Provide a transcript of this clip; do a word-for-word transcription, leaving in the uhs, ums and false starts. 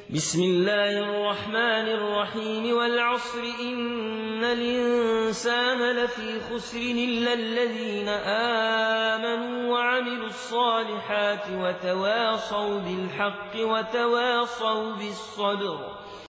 بسم الله الرحمن الرحيم والعصر إن الإنسان لفي خسر إلا الذين آمنوا وعملوا الصالحات وتواصوا بالحق وتواصوا بالصبر